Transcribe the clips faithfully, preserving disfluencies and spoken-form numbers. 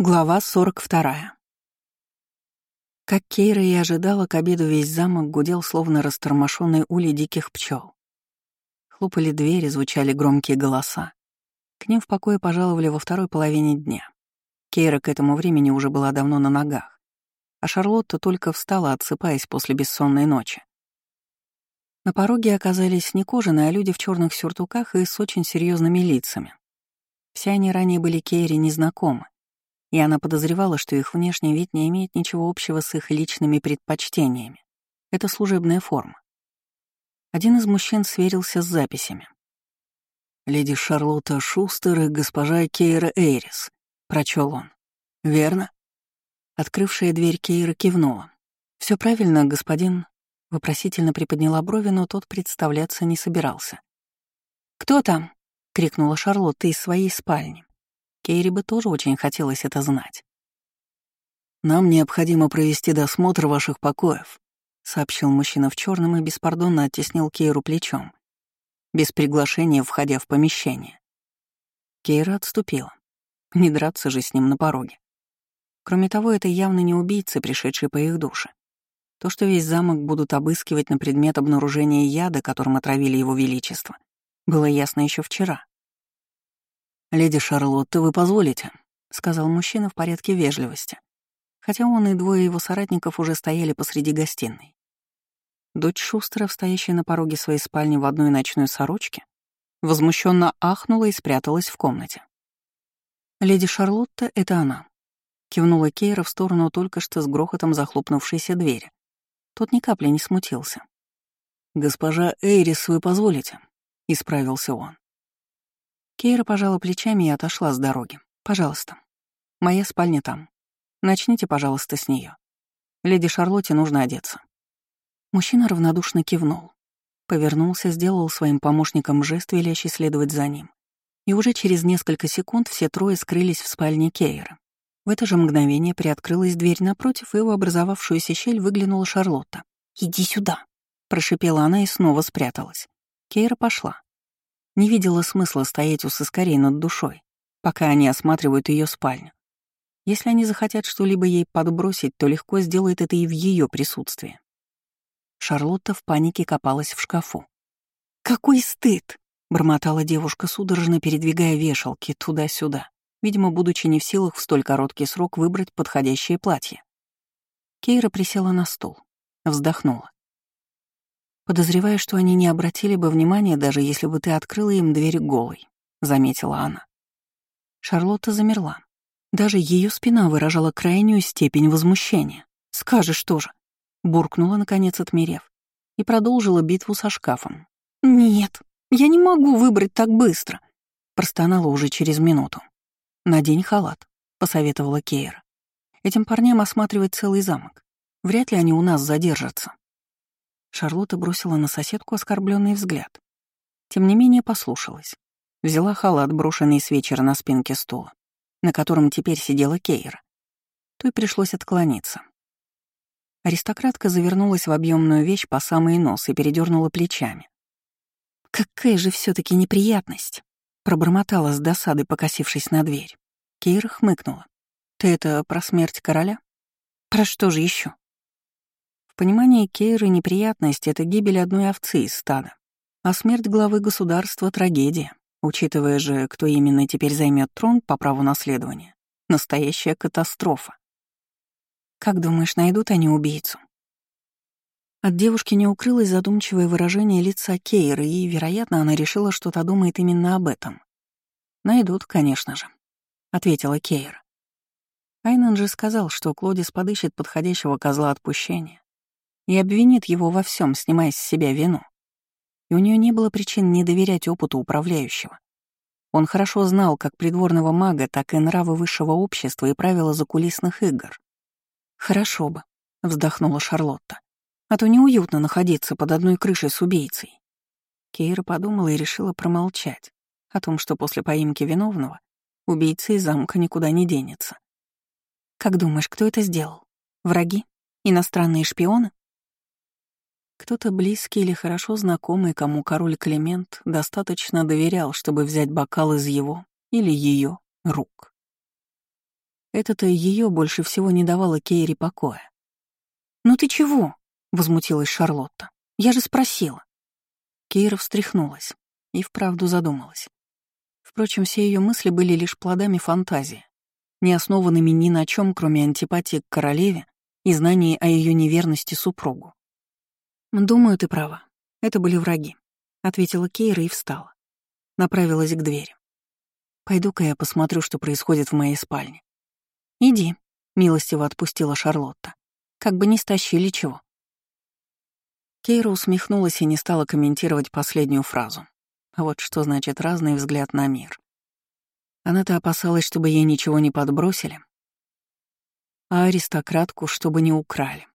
Глава сорок вторая. Как Кейра и ожидала, к обеду весь замок гудел, словно растормошенный улей диких пчел. Хлопали двери, звучали громкие голоса. К ним в покое пожаловали во второй половине дня. Кейра к этому времени уже была давно на ногах, а Шарлотта только встала, отсыпаясь после бессонной ночи. На пороге оказались не кожаные, а люди в черных сюртуках и с очень серьезными лицами. Все они ранее были Кейре незнакомы, и она подозревала, что их внешний вид не имеет ничего общего с их личными предпочтениями. Это служебная форма. Один из мужчин сверился с записями. «Леди Шарлотта Шустер и госпожа Кейра Эйрис», — прочел он. «Верно?» Открывшая дверь Кейра кивнула. «Все правильно, господин», — вопросительно приподняла брови, но тот представляться не собирался. «Кто там?» — крикнула Шарлотта из своей спальни. Кейре бы тоже очень хотелось это знать. «Нам необходимо провести досмотр ваших покоев», — сообщил мужчина в черном и беспардонно оттеснил Кейру плечом, без приглашения входя в помещение. Кейра отступила. Не драться же с ним на пороге. Кроме того, это явно не убийцы, пришедшие по их душе. То, что весь замок будут обыскивать на предмет обнаружения яда, которым отравили его величество, было ясно еще вчера. «Леди Шарлотта, вы позволите?» — сказал мужчина в порядке вежливости, хотя он и двое его соратников уже стояли посреди гостиной. Дочь Шустера, стоящая на пороге своей спальни в одной ночной сорочке, возмущенно ахнула и спряталась в комнате. «Леди Шарлотта — это она», — кивнула Кейра в сторону только что с грохотом захлопнувшейся двери. Тот ни капли не смутился. «Госпожа Эйрис, вы позволите?» — исправился он. Кейра пожала плечами и отошла с дороги. «Пожалуйста. Моя спальня там. Начните, пожалуйста, с нее. Леди Шарлотте нужно одеться». Мужчина равнодушно кивнул. Повернулся, сделал своим помощникам жест, велящий следовать за ним. И уже через несколько секунд все трое скрылись в спальне Кейры. В это же мгновение приоткрылась дверь напротив, и в образовавшуюся щель выглянула Шарлотта. «Иди сюда!» — прошипела она и снова спряталась. Кейра пошла. Не видела смысла стоять у сыскарей над душой, пока они осматривают ее спальню. Если они захотят что-либо ей подбросить, то легко сделают это и в ее присутствии. Шарлотта в панике копалась в шкафу. «Какой стыд!» — бормотала девушка, судорожно передвигая вешалки туда-сюда, видимо, будучи не в силах в столь короткий срок выбрать подходящее платье. Кейра присела на стул, вздохнула. «Подозреваю, что они не обратили бы внимания, даже если бы ты открыла им дверь голой», — заметила она. Шарлотта замерла. Даже ее спина выражала крайнюю степень возмущения. «Скажешь тоже», — буркнула, наконец отмерев, и продолжила битву со шкафом. «Нет, я не могу выбрать так быстро», — простонала уже через минуту. «Надень халат», — посоветовала Кейра. «Этим парням осматривать целый замок. Вряд ли они у нас задержатся». Шарлотта бросила на соседку оскорбленный взгляд. Тем не менее послушалась. Взяла халат, брошенный с вечера на спинке стула, на котором теперь сидела Кейра. Той пришлось отклониться. Аристократка завернулась в объемную вещь по самый нос и передернула плечами. «Какая же все таки неприятность!» — пробормотала с досадой, покосившись на дверь. Кейра хмыкнула. «Ты это про смерть короля? Про что же еще? В понимании Кейры неприятность — это гибель одной овцы из стада, а смерть главы государства — трагедия, учитывая же, кто именно теперь займет трон по праву наследования. Настоящая катастрофа. Как думаешь, найдут они убийцу?» От девушки не укрылось задумчивое выражение лица Кейры, и, вероятно, она решила, что та думает именно об этом. «Найдут, конечно же», — ответила Кейра. Айнан же сказал, что Клодис подыщет подходящего козла отпущения и обвинит его во всем, снимая с себя вину. И у нее не было причин не доверять опыту управляющего. Он хорошо знал как придворного мага, так и нравы высшего общества и правила закулисных игр. «Хорошо бы», — вздохнула Шарлотта, «а то неуютно находиться под одной крышей с убийцей». Кейра подумала и решила промолчать о том, что после поимки виновного убийца из замка никуда не денется. «Как думаешь, кто это сделал? Враги? Иностранные шпионы?» Кто-то близкий или хорошо знакомый, кому король Климент достаточно доверял, чтобы взять бокал из его или ее рук. Это-то ее больше всего не давало Кейре покоя. «Ну ты чего?» — возмутилась Шарлотта. «Я же спросила». Кейра встряхнулась и вправду задумалась. Впрочем, все ее мысли были лишь плодами фантазии, не основанными ни на чем, кроме антипатии к королеве и знаний о ее неверности супругу. «Думаю, ты права. Это были враги», — ответила Кейра и встала. Направилась к двери. «Пойду-ка я посмотрю, что происходит в моей спальне». «Иди», — милостиво отпустила Шарлотта. «Как бы не стащили чего». Кейра усмехнулась и не стала комментировать последнюю фразу. Вот что значит разный взгляд на мир. Она-то опасалась, чтобы ей ничего не подбросили, а аристократку, чтобы не украли.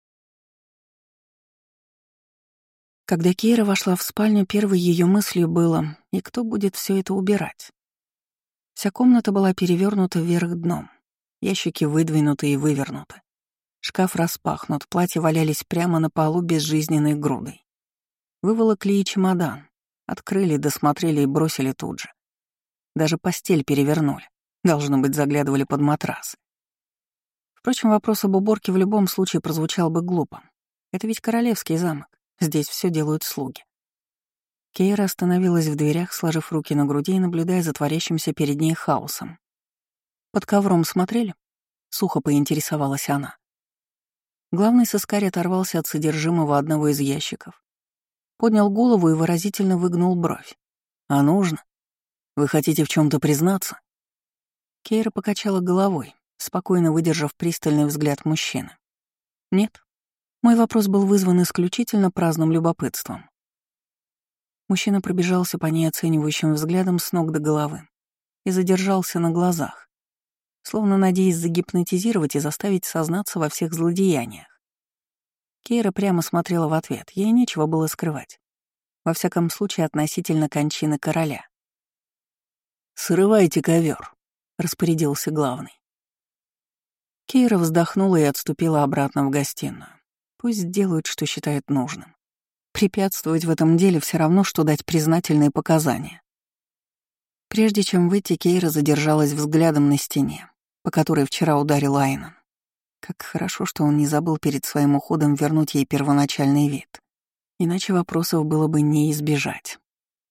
Когда Кейра вошла в спальню, первой ее мыслью было: и кто будет все это убирать? Вся комната была перевернута вверх дном, ящики выдвинуты и вывернуты. Шкаф распахнут, платья валялись прямо на полу безжизненной грудой. Выволокли и чемодан, открыли, досмотрели и бросили тут же. Даже постель перевернули, должно быть, заглядывали под матрас. Впрочем, вопрос об уборке в любом случае прозвучал бы глупо. Это ведь королевский замок, здесь все делают слуги. Кейра остановилась в дверях, сложив руки на груди и наблюдая за творящимся перед ней хаосом. «Под ковром смотрели?» — сухо поинтересовалась она. Главный сыскарь оторвался от содержимого одного из ящиков, поднял голову и выразительно выгнул бровь. «А нужно? Вы хотите в чем то признаться?» Кейра покачала головой, спокойно выдержав пристальный взгляд мужчины. «Нет, мой вопрос был вызван исключительно праздным любопытством». Мужчина пробежался по ней оценивающим взглядом с ног до головы и задержался на глазах, словно надеясь загипнотизировать и заставить сознаться во всех злодеяниях. Кейра прямо смотрела в ответ, ей нечего было скрывать. Во всяком случае, относительно кончины короля. «Срывайте ковер», — распорядился главный. Кейра вздохнула и отступила обратно в гостиную. Пусть делают, что считают нужным. Препятствовать в этом деле все равно, что дать признательные показания. Прежде чем выйти, Кейра задержалась взглядом на стене, по которой вчера ударил Айнан. Как хорошо, что он не забыл перед своим уходом вернуть ей первоначальный вид. Иначе вопросов было бы не избежать.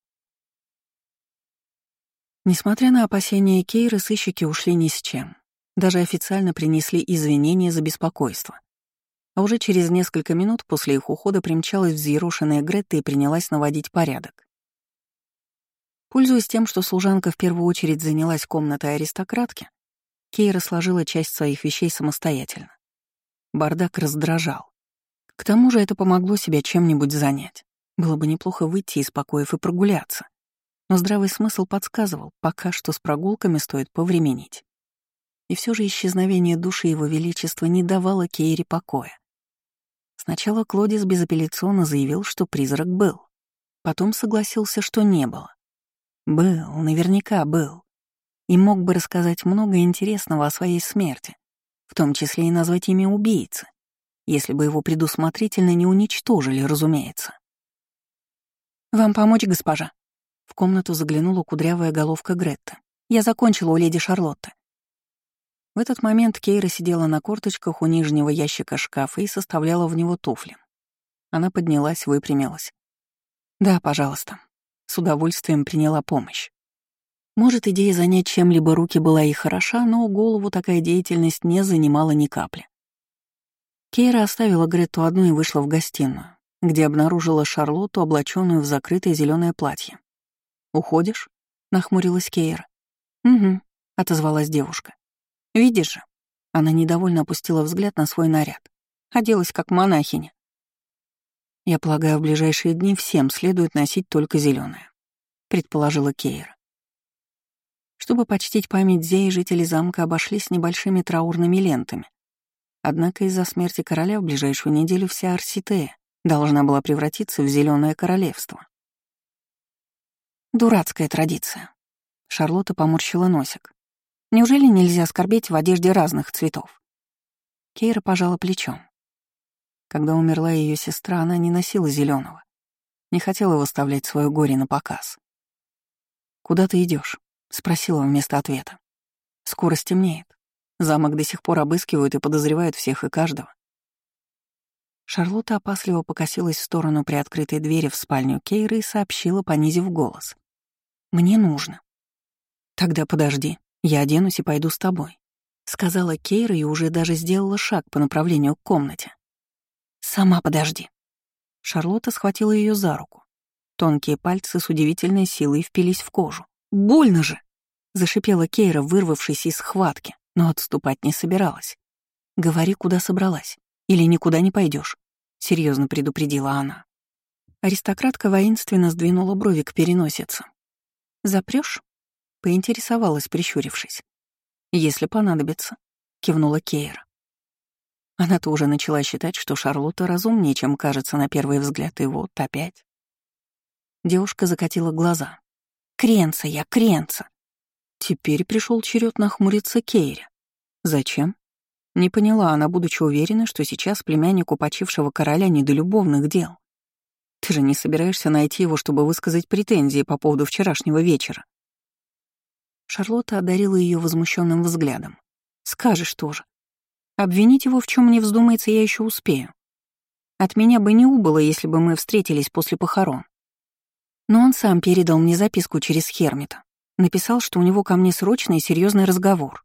Несмотря на опасения Кейры, сыщики ушли ни с чем. Даже официально принесли извинения за беспокойство. А уже через несколько минут после их ухода примчалась взъерошенная Гретта и принялась наводить порядок. Пользуясь тем, что служанка в первую очередь занялась комнатой аристократки, Кейра сложила часть своих вещей самостоятельно. Бардак раздражал. К тому же это помогло себя чем-нибудь занять. Было бы неплохо выйти из покоев и прогуляться. Но здравый смысл подсказывал, пока что с прогулками стоит повременить. И все же исчезновение души Его Величества не давало Кейре покоя. Сначала Клодис безапелляционно заявил, что призрак был. Потом согласился, что не было. Был, наверняка был. И мог бы рассказать много интересного о своей смерти, в том числе и назвать имя убийцы, если бы его предусмотрительно не уничтожили, разумеется. «Вам помочь, госпожа?» В комнату заглянула кудрявая головка Гретты. «Я закончила у леди Шарлотты». В этот момент Кейра сидела на корточках у нижнего ящика шкафа и составляла в него туфли. Она поднялась, выпрямилась. «Да, пожалуйста». С удовольствием приняла помощь. Может, идея занять чем-либо руки была и хороша, но голову такая деятельность не занимала ни капли. Кейра оставила Гретту одну и вышла в гостиную, где обнаружила Шарлотту, облаченную в закрытое зеленое платье. «Уходишь?» — нахмурилась Кейра. «Угу», — отозвалась девушка. «Видишь же». Она недовольно опустила взгляд на свой наряд. Оделась как монахиня. «Я полагаю, в ближайшие дни всем следует носить только зеленое», — предположила Кейра. Чтобы почтить память Зеи, жители замка обошлись небольшими траурными лентами. Однако из-за смерти короля в ближайшую неделю вся Арситея должна была превратиться в зеленое королевство. Дурацкая традиция. Шарлотта поморщила носик. Неужели нельзя скорбеть в одежде разных цветов? Кейра пожала плечом. Когда умерла ее сестра, она не носила зеленого, не хотела выставлять свое горе на показ. «Куда ты идешь? Спросила вместо ответа. «Скоро стемнеет. Замок до сих пор обыскивают и подозревают всех и каждого. Шарлотта опасливо покосилась в сторону приоткрытой двери в спальню Кейры и сообщила, понизив голос. «Мне нужно». «Тогда подожди, я оденусь и пойду с тобой», — сказала Кейра и уже даже сделала шаг по направлению к комнате. «Сама подожди». Шарлотта схватила ее за руку. Тонкие пальцы с удивительной силой впились в кожу. «Больно же!» — зашипела Кейра, вырвавшись из схватки, но отступать не собиралась. «Говори, куда собралась. Или никуда не пойдешь, серьезно предупредила она. Аристократка воинственно сдвинула брови к переносице. Запрёшь? Поинтересовалась, прищурившись. Если понадобится, кивнула Кейра. Она-то уже начала считать, что Шарлотта разумнее, чем кажется на первый взгляд, и вот опять. Девушка закатила глаза. «Кренца я, кренца!» Теперь пришел черед нахмуриться Кейре. «Зачем?» Не поняла она, будучи уверена, что сейчас племяннику почившего короля не до любовных дел. Ты же не собираешься найти его, чтобы высказать претензии по поводу вчерашнего вечера. Шарлотта одарила ее возмущенным взглядом. Скажешь тоже. Обвинить его в чем мне вздумается, я еще успею. От меня бы не убыло, если бы мы встретились после похорон. Но он сам передал мне записку через Хермита. Написал, что у него ко мне срочный и серьезный разговор.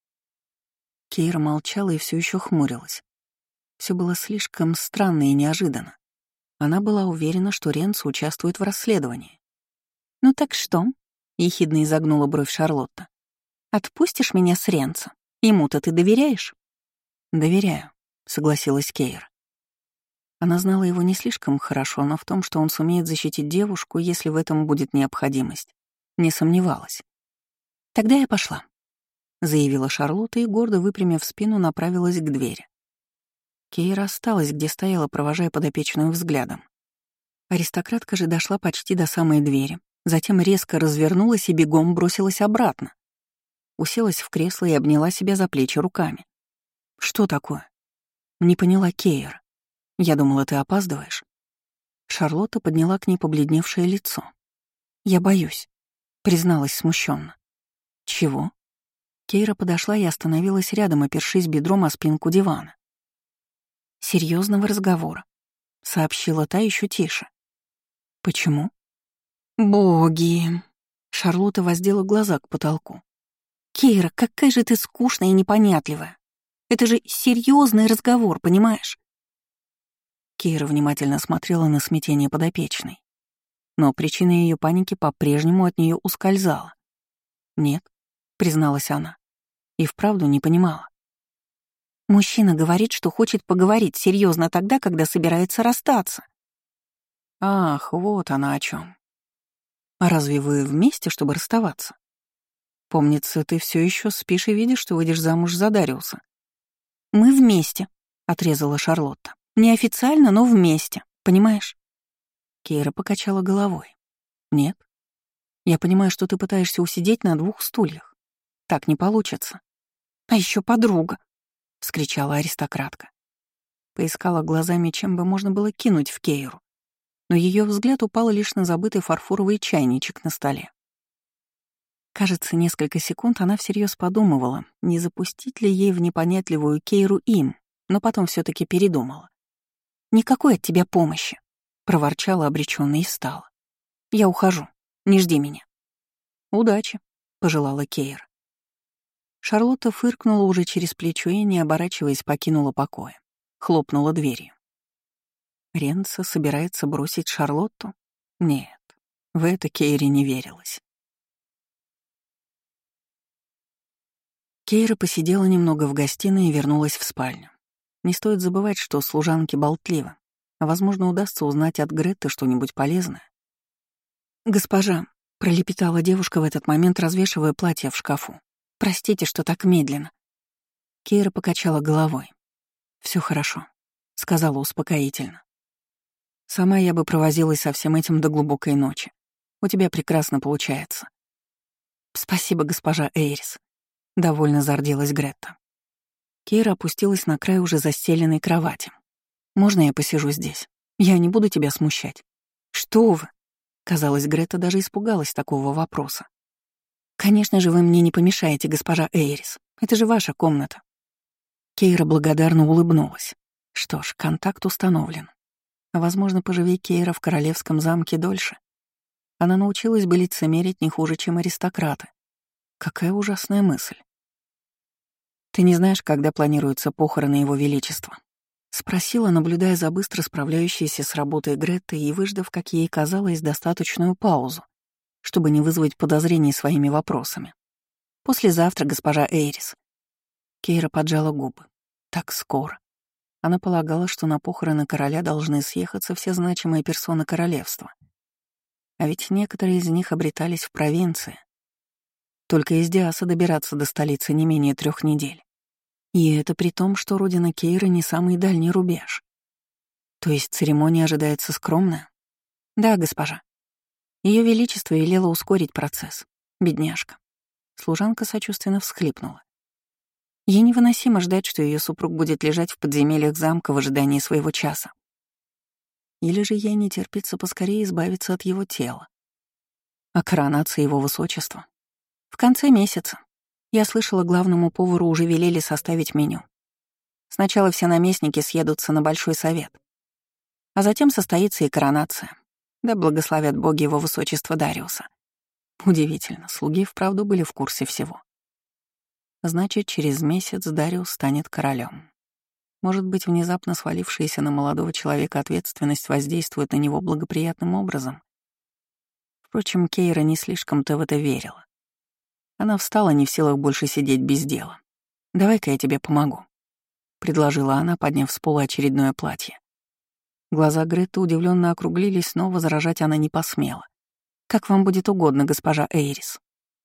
Кейра молчала и все еще хмурилась. Все было слишком странно и неожиданно. Она была уверена, что Ренцо участвует в расследовании. «Ну так что?» — ехидно изогнула бровь Шарлотта. «Отпустишь меня с Ренцо? Ему-то ты доверяешь?» «Доверяю», — согласилась Кейра. Она знала его не слишком хорошо, но в том, что он сумеет защитить девушку, если в этом будет необходимость, не сомневалась. «Тогда я пошла», — заявила Шарлотта и, гордо выпрямив спину, направилась к двери. Кейра осталась, где стояла, провожая подопечную взглядом. Аристократка же дошла почти до самой двери, затем резко развернулась и бегом бросилась обратно. Уселась в кресло и обняла себя за плечи руками. «Что такое?» «Не поняла Кейра. Я думала, ты опаздываешь». Шарлотта подняла к ней побледневшее лицо. «Я боюсь», — призналась смущенно. «Чего?» Кейра подошла и остановилась рядом, опершись бедром о спинку дивана. «Серьезного разговора», — сообщила та еще тише. «Почему?» «Боги!» — Шарлотта воздела глаза к потолку. «Кейра, какая же ты скучная и непонятливая! Это же серьезный разговор, понимаешь?» Кейра внимательно смотрела на смятение подопечной, но причина ее паники по-прежнему от нее ускользала. «Нет», — призналась она, и вправду не понимала. «Мужчина говорит, что хочет поговорить серьезно тогда, когда собирается расстаться». «Ах, вот она о чем. А разве вы вместе, чтобы расставаться? Помнится, ты все еще спишь и видишь, что выйдешь замуж за Дариуса». «Мы вместе», — отрезала Шарлотта. «Неофициально, но вместе, понимаешь?» Кейра покачала головой. «Нет. Я понимаю, что ты пытаешься усидеть на двух стульях. Так не получится». «А еще подруга», — вскричала аристократка. Поискала глазами, чем бы можно было кинуть в Кейру, но ее взгляд упал лишь на забытый фарфоровый чайничек на столе. Кажется, несколько секунд она всерьез подумывала, не запустить ли ей в непонятливую Кейру им, но потом все таки передумала. «Никакой от тебя помощи», — проворчала обречённо и встала. «Я ухожу. Не жди меня». «Удачи», — пожелала Кейра. Шарлотта фыркнула уже через плечо и, не оборачиваясь, покинула покоя. Хлопнула дверью. Ренцо собирается бросить Шарлотту? Нет, в это Кейре не верилось. Кейра посидела немного в гостиной и вернулась в спальню. Не стоит забывать, что служанки болтливы, а, возможно, удастся узнать от Гретты что-нибудь полезное. «Госпожа», — пролепетала девушка в этот момент, развешивая платье в шкафу. «Простите, что так медленно». Кейра покачала головой. «Все хорошо», — сказала успокоительно. «Сама я бы провозилась со всем этим до глубокой ночи. У тебя прекрасно получается». «Спасибо, госпожа Эйрис», — довольно зарделась Гретта. Кейра опустилась на край уже застеленной кровати. «Можно я посижу здесь? Я не буду тебя смущать». «Что вы?» Казалось, Гретта даже испугалась такого вопроса. «Конечно же, вы мне не помешаете, госпожа Эйрис. Это же ваша комната». Кейра благодарно улыбнулась. Что ж, контакт установлен. А возможно, поживи Кейра в королевском замке дольше. Она научилась бы лицемерить не хуже, чем аристократы. Какая ужасная мысль. «Ты не знаешь, когда планируются похороны Его Величества?» — спросила, наблюдая за быстро справляющейся с работой Греттой и выждав, как ей казалось, достаточную паузу, чтобы не вызвать подозрений своими вопросами. «Послезавтра, госпожа Эйрис». Кейра поджала губы. Так скоро. Она полагала, что на похороны короля должны съехаться все значимые персоны королевства. А ведь некоторые из них обретались в провинции. Только из Диаса добираться до столицы не менее трех недель. И это при том, что родина Кейры не самый дальний рубеж. То есть церемония ожидается скромная? Да, госпожа. Ее Величество велело ускорить процесс. Бедняжка. Служанка сочувственно всхлипнула. Ей невыносимо ждать, что ее супруг будет лежать в подземельях замка в ожидании своего часа. Или же ей не терпится поскорее избавиться от его тела. А коронация его высочества? В конце месяца. Я слышала, главному повару уже велели составить меню. Сначала все наместники съедутся на большой совет. А затем состоится и коронация. Да благословят боги его высочества Дариуса. Удивительно, слуги вправду были в курсе всего. Значит, через месяц Дариус станет королем. Может быть, внезапно свалившаяся на молодого человека ответственность воздействует на него благоприятным образом? Впрочем, Кейра не слишком-то в это верила. Она встала, не в силах больше сидеть без дела. «Давай-ка я тебе помогу», — предложила она, подняв с пола очередное платье. Глаза Гретты удивленно округлились, но возражать она не посмела. «Как вам будет угодно, госпожа Эйрис».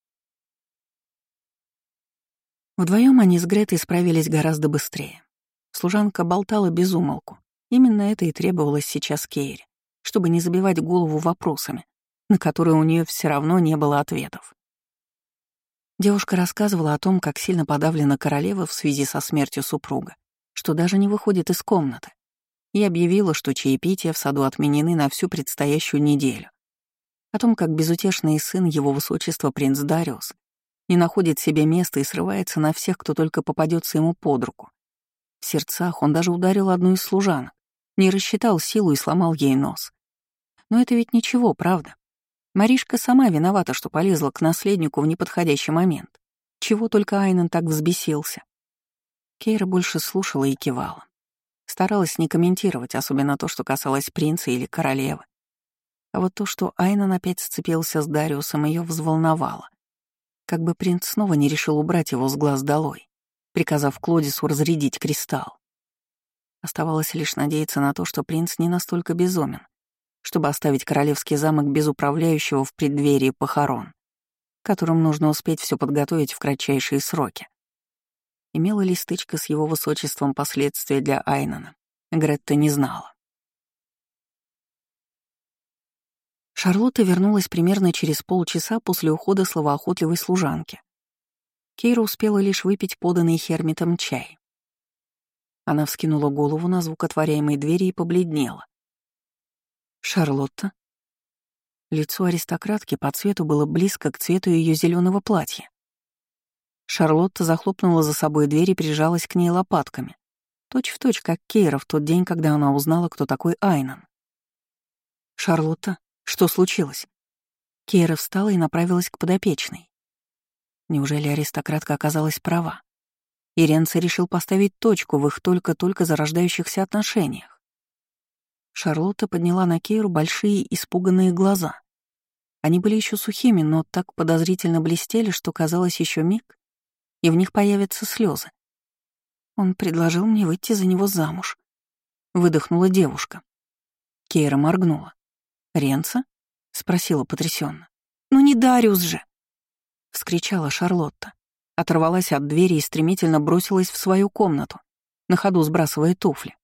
Вдвоем они с Гретой справились гораздо быстрее. Служанка болтала без умолку. Именно это и требовалось сейчас Кейре, чтобы не забивать голову вопросами, на которые у нее все равно не было ответов. Девушка рассказывала о том, как сильно подавлена королева в связи со смертью супруга, что даже не выходит из комнаты, и объявила, что чаепития в саду отменены на всю предстоящую неделю. О том, как безутешный сын его высочества принц Дариус не находит себе места и срывается на всех, кто только попадется ему под руку. В сердцах он даже ударил одну из служанок, не рассчитал силу и сломал ей нос. Но это ведь ничего, правда? Маришка сама виновата, что полезла к наследнику в неподходящий момент. Чего только Айнан так взбесился. Кейра больше слушала и кивала. Старалась не комментировать, особенно то, что касалось принца или королевы. А вот то, что Айнан опять сцепился с Дариусом, ее взволновало. Как бы принц снова не решил убрать его с глаз долой, приказав Клодису разрядить кристалл. Оставалось лишь надеяться на то, что принц не настолько безумен, чтобы оставить королевский замок без управляющего в преддверии похорон, которым нужно успеть все подготовить в кратчайшие сроки. Имела ли стычка с его высочеством последствия для Айнана, Гретта не знала. Шарлотта вернулась примерно через полчаса после ухода словоохотливой служанки. Кейра успела лишь выпить поданный Хермитом чай. Она вскинула голову на звук отворяемой двери и побледнела. «Шарлотта?» Лицо аристократки по цвету было близко к цвету ее зеленого платья. Шарлотта захлопнула за собой дверь и прижалась к ней лопатками, точь-в-точь, как Кейра в тот день, когда она узнала, кто такой Айнан. «Шарлотта, что случилось?» Кейра встала и направилась к подопечной. Неужели аристократка оказалась права? Иренце решил поставить точку в их только-только зарождающихся отношениях. Шарлотта подняла на Кейру большие испуганные глаза. Они были еще сухими, но так подозрительно блестели, что казалось еще миг, и в них появятся слезы. Он предложил мне выйти за него замуж. Выдохнула девушка. Кейра моргнула. «Ренца?» — спросила потрясенно. «Ну не Дариус же!» — вскричала Шарлотта. Оторвалась от двери и стремительно бросилась в свою комнату, на ходу сбрасывая туфли.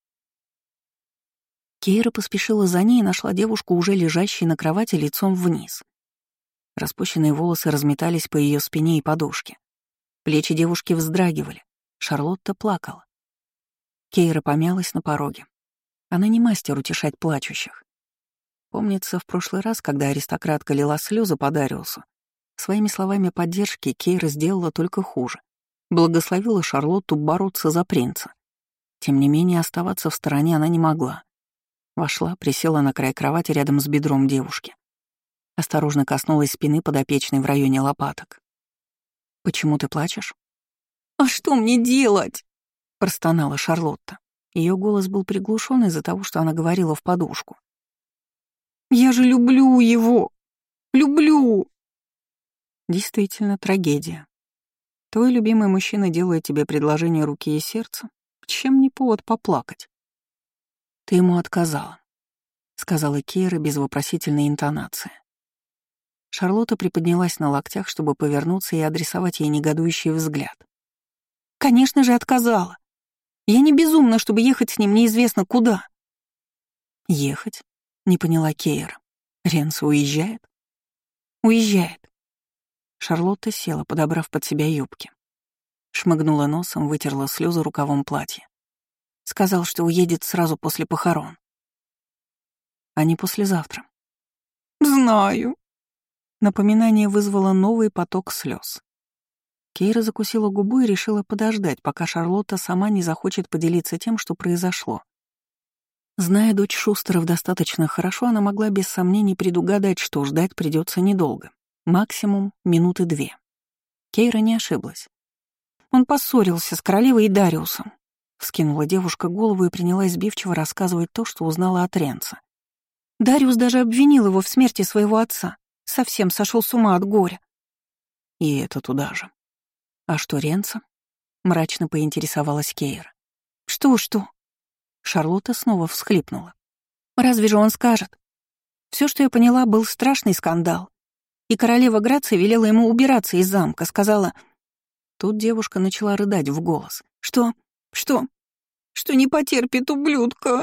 Кейра поспешила за ней и нашла девушку, уже лежащей на кровати лицом вниз. Распущенные волосы разметались по ее спине и подушке. Плечи девушки вздрагивали. Шарлотта плакала. Кейра помялась на пороге. Она не мастер утешать плачущих. Помнится, в прошлый раз, когда аристократка лила слезы по Дариусу, своими словами поддержки Кейра сделала только хуже. благословила Шарлотту бороться за принца. Тем не менее, оставаться в стороне она не могла. Вошла, присела на край кровати рядом с бедром девушки. Осторожно коснулась спины подопечной в районе лопаток. «Почему ты плачешь?» «А что мне делать?» — простонала Шарлотта. Ее голос был приглушен из-за того, что она говорила в подушку. «Я же люблю его! Люблю!» Действительно, трагедия. Твой любимый мужчина делает тебе предложение руки и сердца. Чем не повод поплакать? Ты ему отказала, — сказала Кейра без вопросительной интонации. Шарлотта приподнялась на локтях, чтобы повернуться и адресовать ей негодующий взгляд. «Конечно же, отказала. Я не безумна, чтобы ехать с ним неизвестно куда». «Ехать?» — не поняла Кейра. «Ренцо уезжает?» «Уезжает». Шарлотта села, подобрав под себя юбки. Шмыгнула носом, вытерла слезы рукавом платья. Сказал, что уедет сразу после похорон. А не послезавтра. «Знаю». Напоминание вызвало новый поток слез. Кейра закусила губу и решила подождать, пока Шарлотта сама не захочет поделиться тем, что произошло. Зная дочь Шустеров достаточно хорошо, она могла без сомнений предугадать, что ждать придется недолго. Максимум минуты две. Кейра не ошиблась. Он поссорился с королевой и Дариусом. Вскинула девушка голову и принялась сбивчиво рассказывать то, что узнала от Ренца. Дариус даже обвинил его в смерти своего отца. Совсем сошел с ума от горя. И это туда же. А что Ренца? Мрачно поинтересовалась Кейра. Что-что? Шарлотта снова всхлипнула. Разве же он скажет? Все, что я поняла, был страшный скандал. И королева Грация велела ему убираться из замка, сказала... Тут девушка начала рыдать в голос. Что? Что? Что не потерпит ублюдка?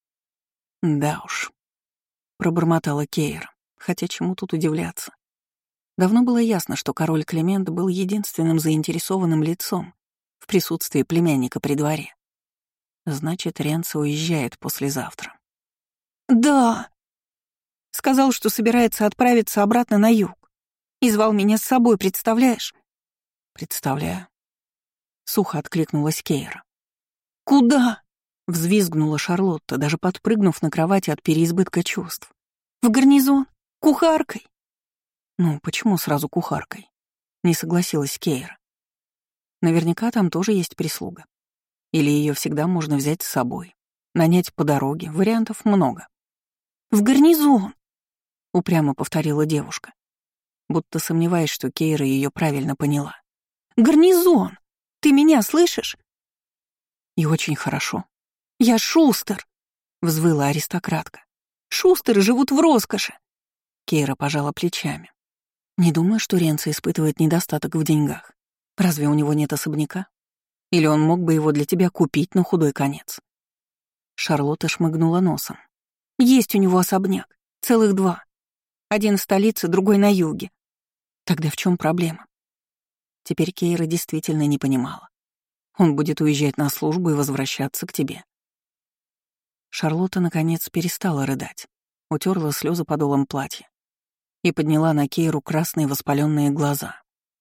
Да уж, пробормотала Кейра, хотя чему тут удивляться. Давно было ясно, что король Климент был единственным заинтересованным лицом в присутствии племянника при дворе. Значит, Ренцо уезжает послезавтра. Да! Сказал, что собирается отправиться обратно на юг. И звал меня с собой, представляешь? Представляю. Сухо откликнулась Кейра. Куда? Взвизгнула Шарлотта, даже подпрыгнув на кровати от переизбытка чувств. В гарнизон? Кухаркой? Ну, почему сразу кухаркой? Не согласилась Кейра. Наверняка там тоже есть прислуга. Или ее всегда можно взять с собой. Нанять по дороге. Вариантов много. В гарнизон! Упрямо повторила девушка, будто сомневаясь, что Кейра ее правильно поняла. «Гарнизон! Ты меня слышишь?» «И очень хорошо. Я Шустер!» — взвыла аристократка. «Шустеры живут в роскоши!» Кейра пожала плечами. «Не думаю, что Ренцо испытывает недостаток в деньгах. Разве у него нет особняка? Или он мог бы его для тебя купить на худой конец?» Шарлотта шмыгнула носом. «Есть у него особняк. Целых два. Один в столице, другой на юге. Тогда в чем проблема?» Теперь Кейра действительно не понимала. Он будет уезжать на службу и возвращаться к тебе. Шарлотта, наконец, перестала рыдать, утерла слезы подолом платья и подняла на Кейру красные воспаленные глаза.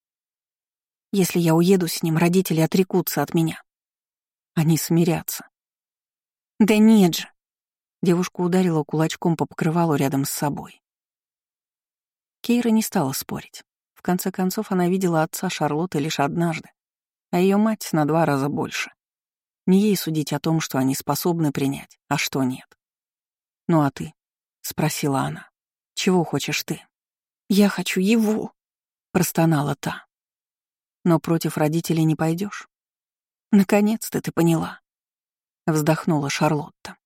«Если я уеду с ним, родители отрекутся от меня. Они смирятся». «Да нет же!» Девушка ударила кулачком по покрывалу рядом с собой. Кейра не стала спорить. В конце концов, она видела отца Шарлотты лишь однажды, а ее мать на два раза больше. Не ей судить о том, что они способны принять, а что нет. «Ну а ты?» — спросила она. «Чего хочешь ты?» «Я хочу его», — простонала та. «Но против родителей не пойдешь. Наконец-то ты поняла», — вздохнула Шарлотта.